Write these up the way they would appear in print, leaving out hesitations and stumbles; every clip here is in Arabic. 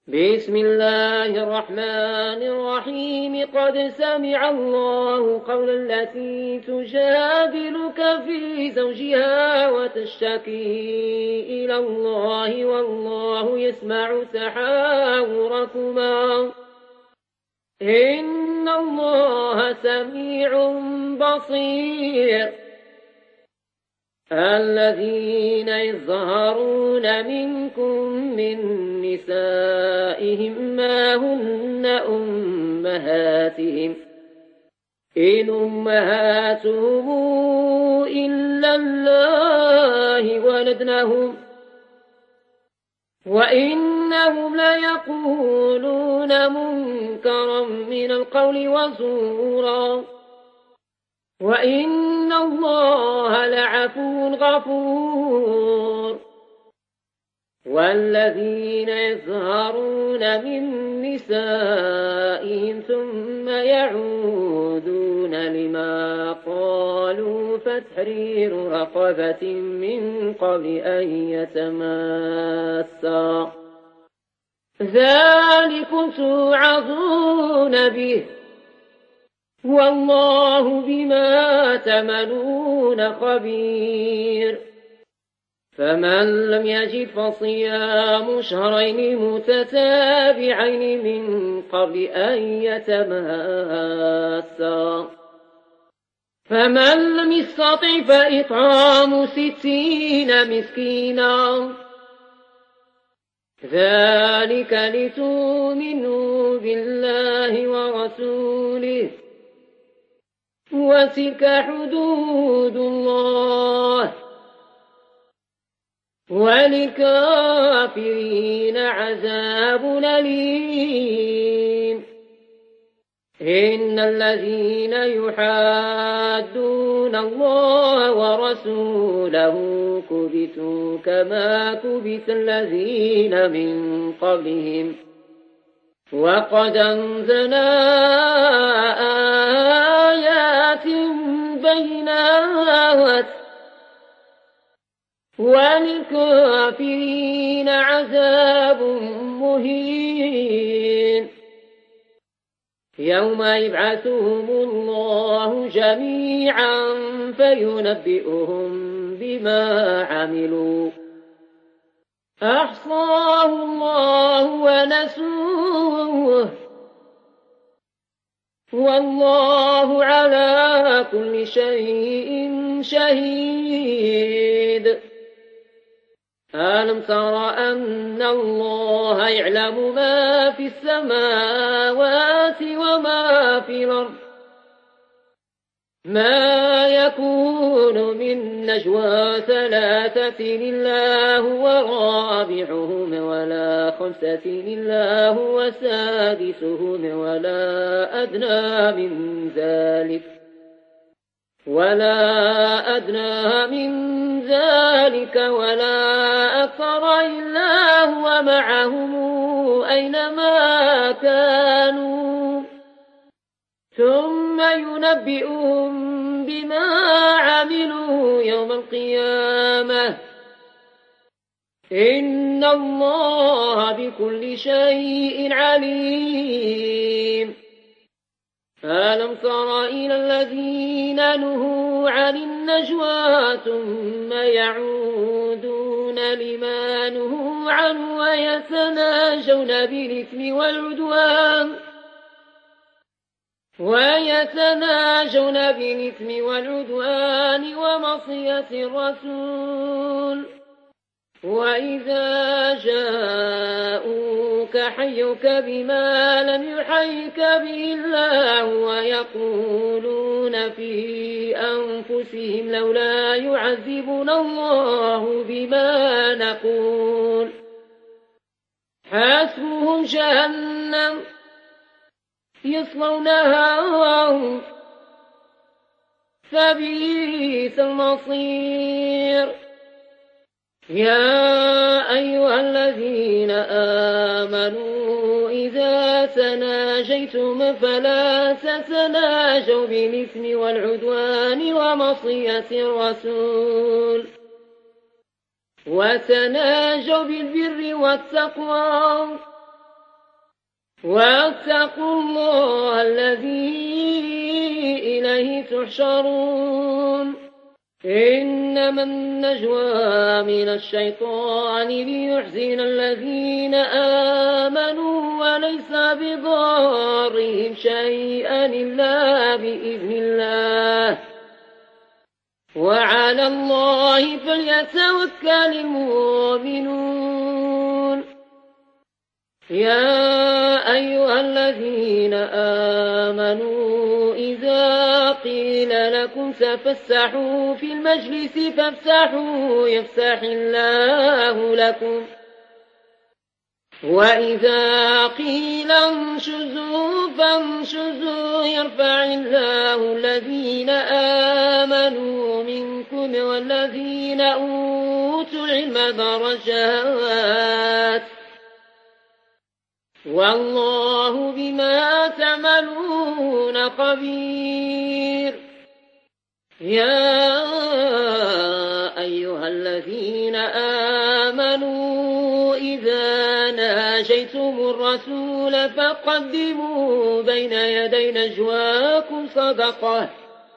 بسم الله الرحمن الرحيم. قد سمع الله قول التي تجادلك في زوجها وتشتكي إلى الله والله يسمع تحاوركما إن الله سميع بصير. الذين يظهرون منكم من نسائهم ما هن أمهاتهم إن أمهاتهم إلا الله ولدنهم وإنهم ليقولون منكرا من القول وزورا وإن الله لعفو غفور. والذين يظهرون من نسائهم ثم يعودون لما قالوا فتحرير رقبة من قبل أن يتماسا ذلكم توعظون به والله بما تعملون خبير. فمن لم يجد فصيام شهرين متتابعين من قبل أن يتماسا فمن لم يستطع فإطعام 60 مسكينا ذلك لتؤمنوا بالله ورسوله وتلك حدود الله وللكافرين عذاب أليم. إن الذين يحادون الله ورسوله كبتوا كما كبت الذين من قبلهم وقد أنزلنا آيات بينات وللكافرين عذاب مهين. يوم يبعثهم الله جميعا فينبئهم بما عملوا أحصاه الله ونسوه والله على كل شيء شهيد. ألم تر أن الله يعلم ما في السماوات وما في الأرض ما يكون من نجوى 3 إلا هو رابعهم ولا 5 إلا هو سادسهم ولا أدنى من ذلك ولا أكثر إلا هو معهم أينما كانوا ثم ينبئهم بما عملوا يوم القيامة إن الله بكل شيء عليم. ألم تر إلى الذين نهوا عن النجوى ثم يعودون لما نهوا عنه ويتناجون بالإثم والعدوان ومعصية الرسول وإذا جاءوك حيوك بما لم يحيك به الله ويقولون في أنفسهم لولا يعذبنا الله بما نقول حسبهم جهنم يصلونها فبئس المصير. يا أيها الذين آمنوا إذا تناجيتم فلا تتناجوا بالإثم والعدوان ومعصية الرسول وتناجوا بالبر والتقوى واتقوا الله الذي إليه تحشرون إنما النجوى من الشيطان ليحزن الذين آمنوا وليس بضارهم شيئا إلا بإذن الله وعلى الله فليتوكل المؤمنون يا أيها الذين آمنوا إذا قيل لكم تفسحوا في المجلس فافسحوا يفسح الله لكم وإذا قيل انشزوا فانشزوا يرفع الله الذين آمنوا منكم والذين أوتوا العلم درجات والله بما تعملون خبير يا أيها الذين آمنوا إذا ناجيتم الرسول فقدموا بين يدي نجواكم صدقة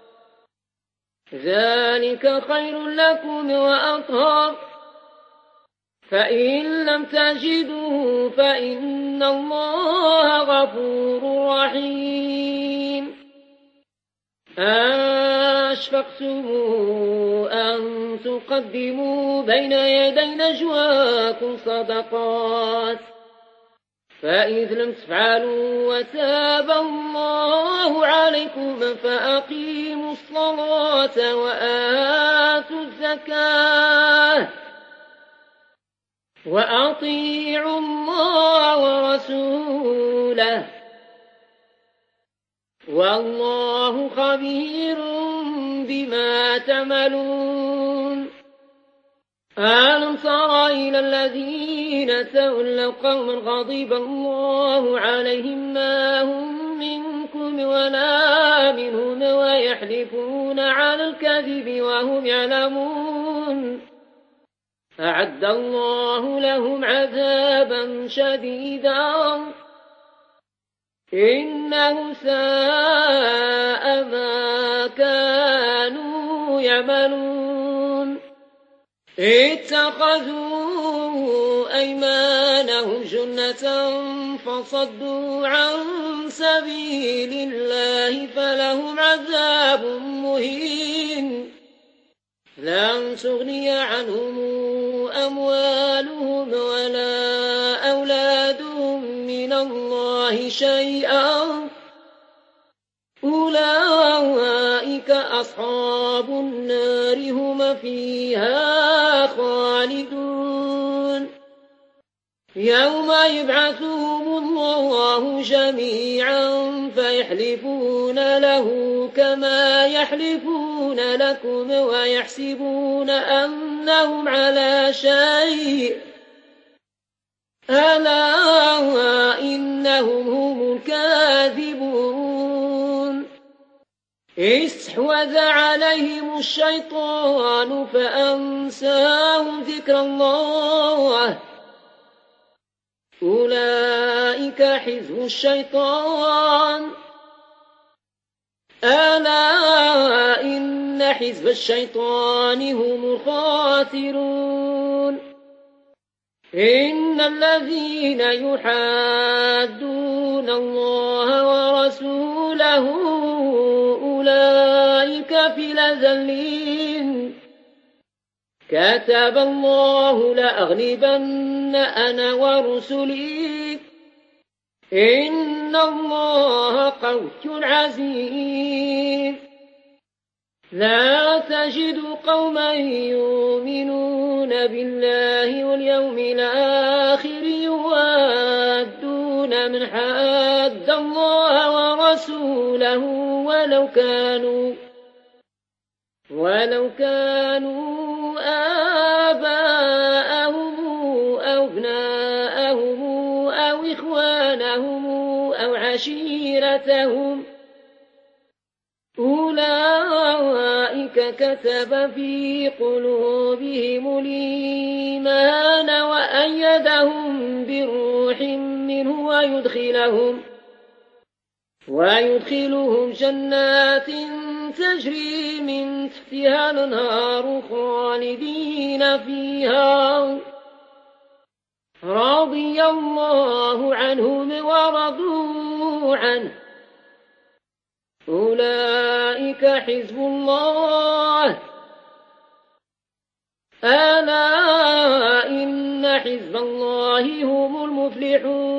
ذلك خير لكم وأطهر فإن لم تجدوا فإن الله غفور رحيم أشفقتم أن تقدموا بين يدي نجواكم صدقات فإذ لم تفعلوا وتاب الله عليكم فأقيموا الصلاة وآتوا الزكاة وأطيعوا الله ورسوله والله خبير بما تعملون ألم تر إلى الذين تولوا قوما غضب الله عليهم ما هم منكم ولا منهم ويحلفون على الكذب وهم يعلمون أعد الله لهم عذابا شديدا إنه ساء ما كانوا يعملون اتخذوا أيمانهم جنة فصدوا عن سبيل الله فلهم عذاب مهين لن تغني عنهم أموالهم ولا أولادهم من الله شيئا أولئك أصحاب النار هم فيها خالدون يوم يبعثهم الله جميعا فيحلفون له كما يحلفون لكم ويحسبون أنهم على شيء ألا إنهم هم الكاذبون استحوذ عليهم الشيطان فأنساهم ذكر الله أولئك حزب الشيطان ألا إن حزب الشيطان هم الخاسرون إن الذين يحادون الله ورسوله أولئك في الأذلين كتب الله لأغلبن أنا ورسلي إن الله قوي عزيز لا تجد قوما يؤمنون بالله واليوم الآخر يوادون من حاد الله ورسوله ولو كانوا آباءهم أو أبناءهم أو إخوانهم أو عشيرتهم أولئك كتب في قلوبهم الإيمان وأيدهم بروح منه ويدخلهم جنات تجري من تحتها الأنهار خالدين فيها رضي الله عنهم ورضوا عنه أولئك حزب الله ألا إن حزب الله هم المفلحون